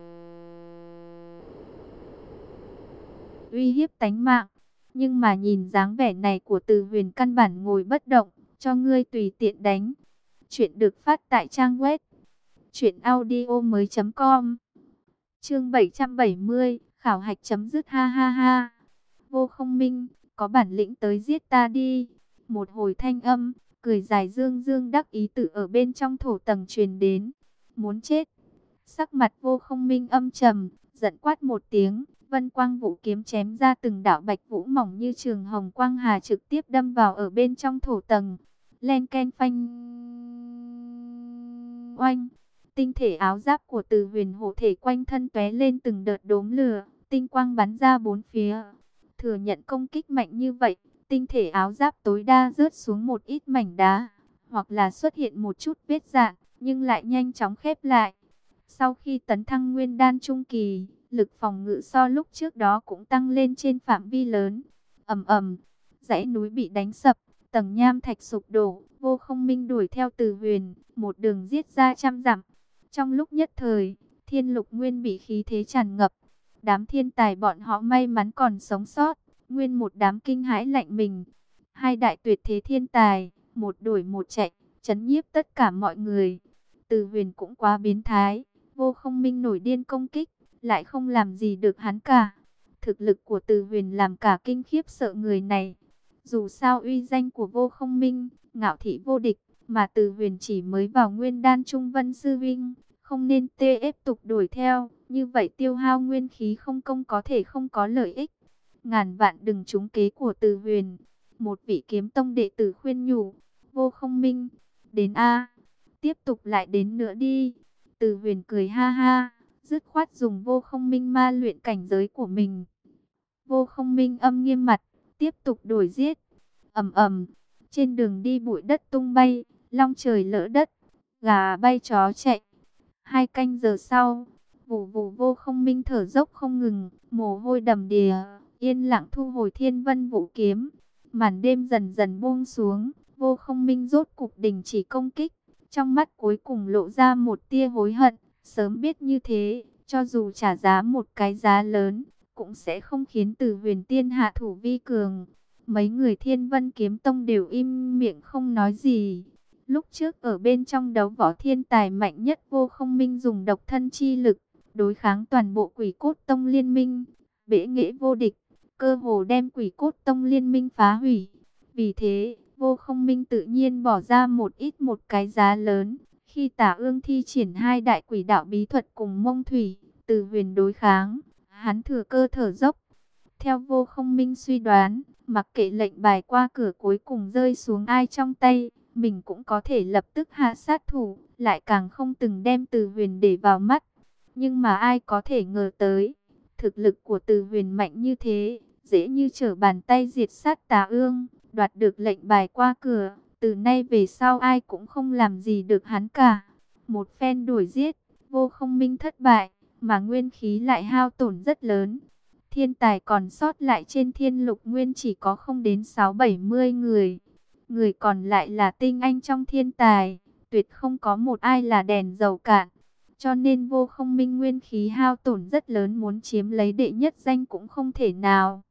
uy hiếp tánh mạng. Nhưng mà nhìn dáng vẻ này của Từ Huyền, căn bản ngồi bất động, cho ngươi tùy tiện đánh. Chuyện được phát tại trang web truyện audio mới chấm com. Chương bảy trăm bảy mươi, khảo hạch chấm dứt. Ha ha ha. Vô Không Minh, có bản lĩnh tới giết ta đi. Một hồi thanh âm cười dài dương dương đắc ý tự ở bên trong thổ tầng truyền đến. Muốn chết. Sắc mặt Vô Không Minh âm trầm, giận quát một tiếng, vân quang vũ kiếm chém ra từng đạo bạch vũ mỏng như trường hồng quang hà, trực tiếp đâm vào ở bên trong thổ tầng. Len ken phanh oanh. Tinh thể áo giáp của Từ Huyền hộ thể quanh thân tóe lên từng đợt đốm lửa, tinh quang bắn ra bốn phía. Thừa nhận công kích mạnh như vậy, tinh thể áo giáp tối đa rớt xuống một ít mảnh đá, hoặc là xuất hiện một chút vết rạn, nhưng lại nhanh chóng khép lại. Sau khi tấn thăng nguyên đan trung kỳ, lực phòng ngự so lúc trước đó cũng tăng lên trên phạm vi lớn. Ầm ầm, dãy núi bị đánh sập, tầng nham thạch sụp đổ. Vô Không Minh đuổi theo Từ Huyền, một đường giết ra trăm dặm. Trong lúc nhất thời, thiên lục nguyên bị khí thế tràn ngập. Đám thiên tài bọn họ may mắn còn sống sót, nguyên một đám kinh hãi lạnh mình. Hai đại tuyệt thế thiên tài, một đuổi một chạy, chấn nhiếp tất cả mọi người. Từ Huyền cũng quá biến thái, Vô Không Minh nổi điên công kích, lại không làm gì được hắn cả. Thực lực của Từ Huyền làm cả kinh khiếp sợ người này. Dù sao uy danh của Vô Không Minh, ngạo thị vô địch, mà Từ Huyền chỉ mới vào nguyên đan trung. Vân sư huynh, không nên tiếp tục đuổi theo, như vậy tiêu hao nguyên khí không công có thể không có lợi ích. Ngàn vạn đừng trúng kế của Từ Huyền. Một vị kiếm tông đệ tử khuyên nhủ. Vô Không Minh, đến a, tiếp tục lại đến nữa đi. Từ Huyền cười ha ha, dứt khoát dùng Vô Không Minh ma luyện cảnh giới của mình. Vô Không Minh âm nghiêm mặt, tiếp tục đuổi giết. Ầm ầm, trên đường đi bụi đất tung bay, long trời lỡ đất, gà bay chó chạy. Hai canh giờ sau, vù vù Vô Không Minh thở dốc không ngừng, mồ hôi đầm đìa, yên lặng thu hồi thiên vân vũ kiếm. Màn đêm dần dần buông xuống, Vô Không Minh rốt cục đình chỉ công kích. Trong mắt cuối cùng lộ ra một tia hối hận, sớm biết như thế, cho dù trả giá một cái giá lớn, cũng sẽ không khiến Từ Huyền tiên hạ thủ vi cường. Mấy người Thiên Vân Kiếm Tông đều im miệng không nói gì. Lúc trước ở bên trong đấu võ, thiên tài mạnh nhất Vô Không Minh dùng độc thân chi lực đối kháng toàn bộ Quỷ Cốt Tông liên minh, bẽ nghệ vô địch, cơ hồ đem Quỷ Cốt Tông liên minh phá hủy. Vì thế, Vô Không Minh tự nhiên bỏ ra một ít một cái giá lớn. Khi Tả Ương thi triển hai đại quỷ đạo bí thuật cùng Mông Thủy, Từ Huyền đối kháng, hắn thừa cơ thở dốc. Theo Vô Không Minh suy đoán, mặc kệ lệnh bài qua cửa cuối cùng rơi xuống ai trong tay, mình cũng có thể lập tức hạ sát thủ, lại càng không từng đem Từ Huyền để vào mắt. Nhưng mà ai có thể ngờ tới, thực lực của Từ Huyền mạnh như thế, dễ như trở bàn tay diệt sát Tà Ương, đoạt được lệnh bài qua cửa. Từ nay về sau ai cũng không làm gì được hắn cả. Một phen đuổi giết, Vô Không Minh thất bại, mà nguyên khí lại hao tổn rất lớn. Thiên tài còn sót lại trên Thiên Lục Nguyên chỉ có không đến sáu bảy mươi người. Người còn lại là tinh anh trong thiên tài, tuyệt không có một ai là đèn dầu cạn. Cho nên Vô Không Minh nguyên khí hao tổn rất lớn, muốn chiếm lấy đệ nhất danh cũng không thể nào.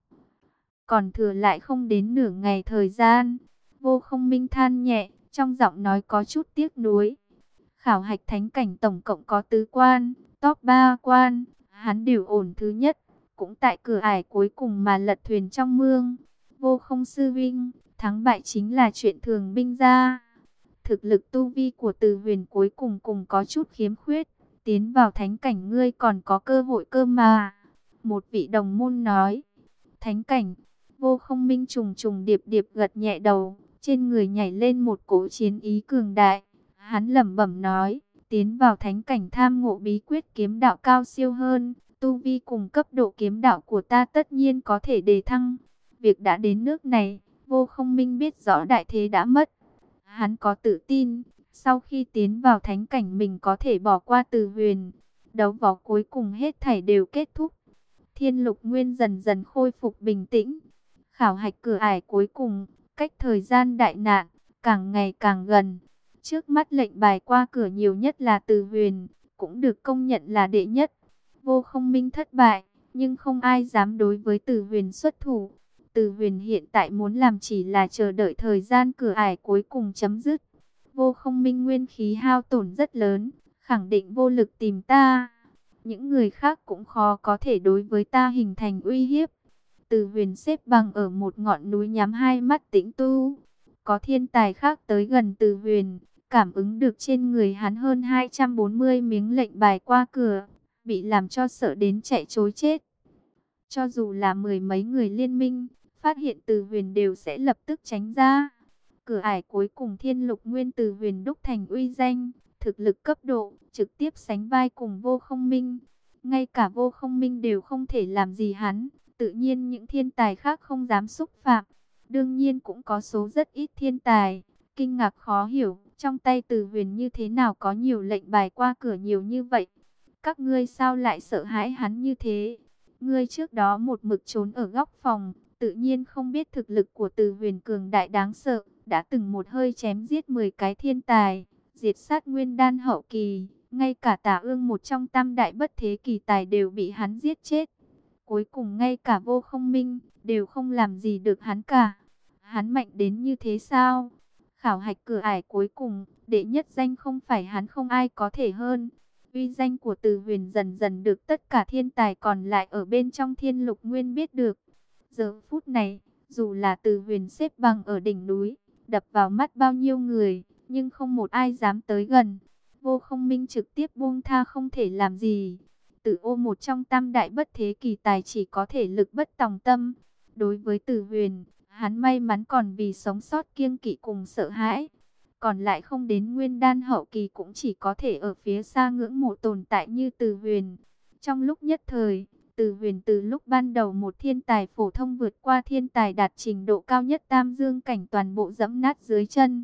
Còn thừa lại không đến nửa ngày thời gian, Vô Không Minh than nhẹ, trong giọng nói có chút tiếc nuối. Khảo hạch thánh cảnh tổng cộng có tứ quan, top ba quan, hắn đều ổn thứ nhất, cũng tại cửa ải cuối cùng mà lật thuyền trong mương. Vô Không sư vinh, thắng bại chính là chuyện thường binh ra. Thực lực tu vi của Từ Huyền cuối cùng cùng có chút khiếm khuyết, tiến vào thánh cảnh ngươi còn có cơ hội cơ mà. Một vị đồng môn nói, thánh cảnh. Vô Không Minh trùng trùng điệp điệp gật nhẹ đầu, trên người nhảy lên một cỗ chiến ý cường đại. Hắn lẩm bẩm nói, tiến vào thánh cảnh tham ngộ bí quyết kiếm đạo cao siêu hơn, tu vi cùng cấp độ kiếm đạo của ta tất nhiên có thể đề thăng. Việc đã đến nước này, Vô Không Minh biết rõ đại thế đã mất. Hắn có tự tin, sau khi tiến vào thánh cảnh mình có thể bỏ qua Từ Huyền. Đấu võ cuối cùng hết thảy đều kết thúc. Thiên Lục Nguyên dần dần khôi phục bình tĩnh. Khảo hạch cửa ải cuối cùng, cách thời gian đại nạn, càng ngày càng gần. Trước mắt lệnh bài qua cửa nhiều nhất là Từ Huyền, cũng được công nhận là đệ nhất. Vô Không Minh thất bại, nhưng không ai dám đối với Từ Huyền xuất thủ. Từ Huyền hiện tại muốn làm chỉ là chờ đợi thời gian cửa ải cuối cùng chấm dứt. Vô Không Minh nguyên khí hao tổn rất lớn, khẳng định vô lực tìm ta. Những người khác cũng khó có thể đối với ta hình thành uy hiếp. Từ Huyền xếp bằng ở một ngọn núi nhắm hai mắt tĩnh tu. Có thiên tài khác tới gần Từ Huyền, cảm ứng được trên người hắn hơn hai trăm bốn mươi miếng lệnh bài qua cửa, bị làm cho sợ đến chạy trối chết. Cho dù là mười mấy người liên minh, phát hiện Từ Huyền đều sẽ lập tức tránh ra. Cửa ải cuối cùng Thiên Lục Nguyên Từ Huyền đúc thành uy danh, thực lực cấp độ, trực tiếp sánh vai cùng Vô Không Minh. Ngay cả Vô Không Minh đều không thể làm gì hắn, tự nhiên những thiên tài khác không dám xúc phạm. Đương nhiên cũng có số rất ít thiên tài, kinh ngạc khó hiểu, trong tay Từ Huyền như thế nào có nhiều lệnh bài qua cửa nhiều như vậy. Các ngươi sao lại sợ hãi hắn như thế? Ngươi trước đó một mực trốn ở góc phòng, tự nhiên không biết thực lực của Từ Huyền cường đại đáng sợ, đã từng một hơi chém giết mười cái thiên tài, diệt sát nguyên đan hậu kỳ, ngay cả Tà Ương một trong tam đại bất thế kỳ tài đều bị hắn giết chết. Cuối cùng ngay cả Vô Không Minh đều không làm gì được hắn cả. Hắn mạnh đến như thế sao? Khảo hạch cửa ải cuối cùng, đệ nhất danh không phải hắn không ai có thể hơn. Uy danh của Từ Huyền dần dần được tất cả thiên tài còn lại ở bên trong Thiên Lục Nguyên biết được. Giờ phút này, dù là Từ Huyền xếp bằng ở đỉnh núi, đập vào mắt bao nhiêu người, nhưng không một ai dám tới gần. Vô Không Minh trực tiếp buông tha không thể làm gì. Tử Ô một trong tam đại bất thế kỳ tài chỉ có thể lực bất tòng tâm. Đối với Từ Huyền, hắn may mắn còn vì sống sót kiêng kỵ cùng sợ hãi. Còn lại không đến nguyên đan hậu kỳ cũng chỉ có thể ở phía xa ngưỡng mộ tồn tại như Từ Huyền. Trong lúc nhất thời, Từ Huyền từ lúc ban đầu một thiên tài phổ thông vượt qua thiên tài đạt trình độ cao nhất tam dương cảnh toàn bộ dẫm nát dưới chân.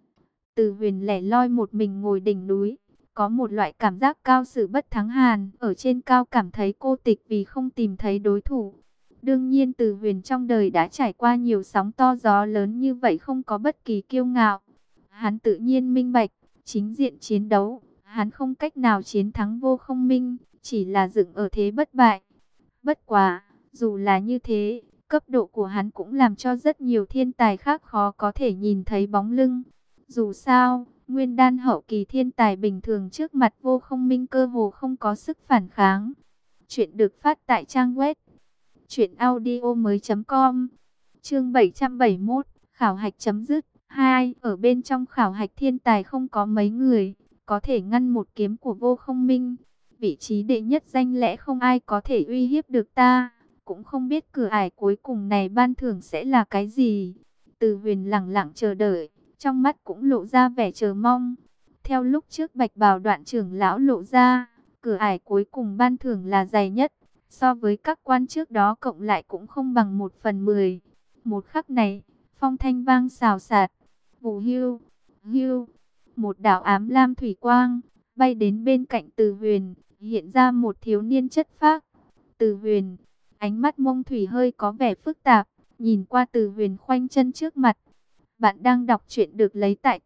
Từ Huyền lẻ loi một mình ngồi đỉnh núi, có một loại cảm giác cao sử bất thắng hàn, ở trên cao cảm thấy cô tịch vì không tìm thấy đối thủ. Đương nhiên Từ Huyền trong đời đã trải qua nhiều sóng to gió lớn như vậy không có bất kỳ kiêu ngạo. Hắn tự nhiên minh bạch, chính diện chiến đấu, hắn không cách nào chiến thắng Vô Không Minh, chỉ là dựng ở thế bất bại. Bất quá, dù là như thế, cấp độ của hắn cũng làm cho rất nhiều thiên tài khác khó có thể nhìn thấy bóng lưng. Dù sao, nguyên đan hậu kỳ thiên tài bình thường trước mặt Vô Không Minh cơ hồ không có sức phản kháng. Chuyện được phát tại trang web truyện audio mới chấm com. Chương bảy trăm bảy mươi mốt, khảo hạch chấm dứt. Hai, ở bên trong khảo hạch thiên tài không có mấy người có thể ngăn một kiếm của Vô Không Minh. Vị trí đệ nhất danh lẽ không ai có thể uy hiếp được ta, cũng không biết cửa ải cuối cùng này ban thưởng sẽ là cái gì. Từ Huyền lặng lặng chờ đợi, trong mắt cũng lộ ra vẻ chờ mong. Theo lúc trước Bạch Bào Đoạn trưởng lão lộ ra, cửa ải cuối cùng ban thưởng là dày nhất. So với các quan trước đó cộng lại cũng không bằng một phần mười. Một khắc này, phong thanh vang xào xạc. Vù hưu, hưu, một đạo ám lam thủy quang, bay đến bên cạnh Từ Huyền, hiện ra một thiếu niên chất phác. Từ Huyền, ánh mắt Mông Thủy hơi có vẻ phức tạp, nhìn qua Từ Huyền khoanh chân trước mặt. Bạn đang đọc truyện được lấy tại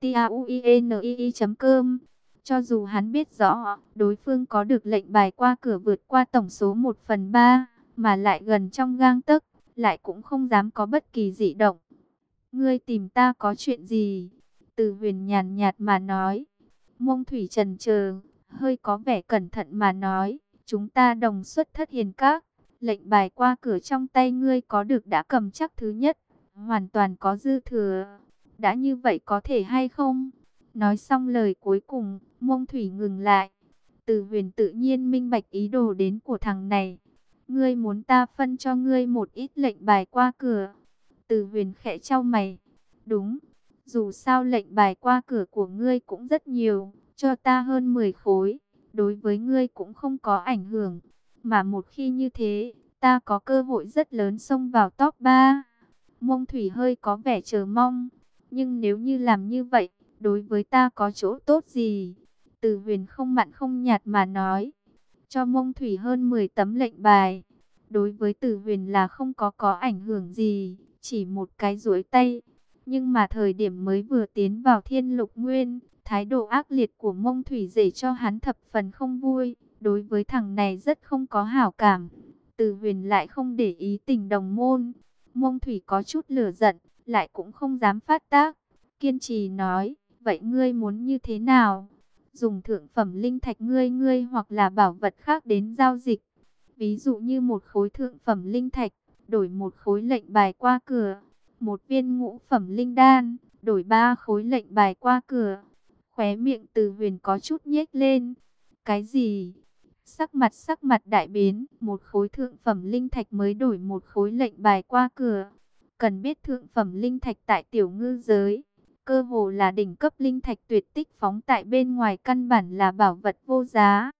tauinii chấm com. Cho dù hắn biết rõ đối phương có được lệnh bài qua cửa vượt qua tổng số một phần ba, mà lại gần trong gang tấc, lại cũng không dám có bất kỳ dị động. Ngươi tìm ta có chuyện gì? Từ Huyền nhàn nhạt mà nói. Mông Thủy chần chờ, hơi có vẻ cẩn thận mà nói. Chúng ta đồng xuất Thất Hiền Các. Lệnh bài qua cửa trong tay ngươi có được đã cầm chắc thứ nhất. Hoàn toàn có dư thừa. Đã như vậy có thể hay không? Nói xong lời cuối cùng, Mông Thủy ngừng lại. Từ Huyền tự nhiên minh bạch ý đồ đến của thằng này. Ngươi muốn ta phân cho ngươi một ít lệnh bài qua cửa. Từ Huyền khẽ chau mày. Đúng, dù sao lệnh bài qua cửa của ngươi cũng rất nhiều, cho ta hơn mười khối, đối với ngươi cũng không có ảnh hưởng. Mà một khi như thế, ta có cơ hội rất lớn xông vào top ba. Mông Thủy hơi có vẻ chờ mong. Nhưng nếu như làm như vậy, đối với ta có chỗ tốt gì? Từ Huyền không mặn không nhạt mà nói. Cho Mông Thủy hơn mười tấm lệnh bài. Đối với Từ Huyền là không có có ảnh hưởng gì, chỉ một cái duỗi tay. Nhưng mà thời điểm mới vừa tiến vào Thiên Lục Nguyên, thái độ ác liệt của Mông Thủy để cho hắn thập phần không vui. Đối với thằng này rất không có hảo cảm. Từ Huyền lại không để ý tình đồng môn. Mông Thủy có chút lửa giận, lại cũng không dám phát tác. Kiên trì nói, vậy ngươi muốn như thế nào? Dùng thượng phẩm linh thạch ngươi ngươi hoặc là bảo vật khác đến giao dịch. Ví dụ như một khối thượng phẩm linh thạch, đổi một khối lệnh bài qua cửa. Một viên ngũ phẩm linh đan, đổi ba khối lệnh bài qua cửa. Khóe miệng Từ Huyền có chút nhếch lên. Cái gì? Sắc mặt sắc mặt đại biến, một khối thượng phẩm linh thạch mới đổi một khối lệnh bài qua cửa. Cần biết thượng phẩm linh thạch tại tiểu ngư giới, cơ hồ là đỉnh cấp linh thạch tuyệt tích phóng tại bên ngoài, căn bản là bảo vật vô giá.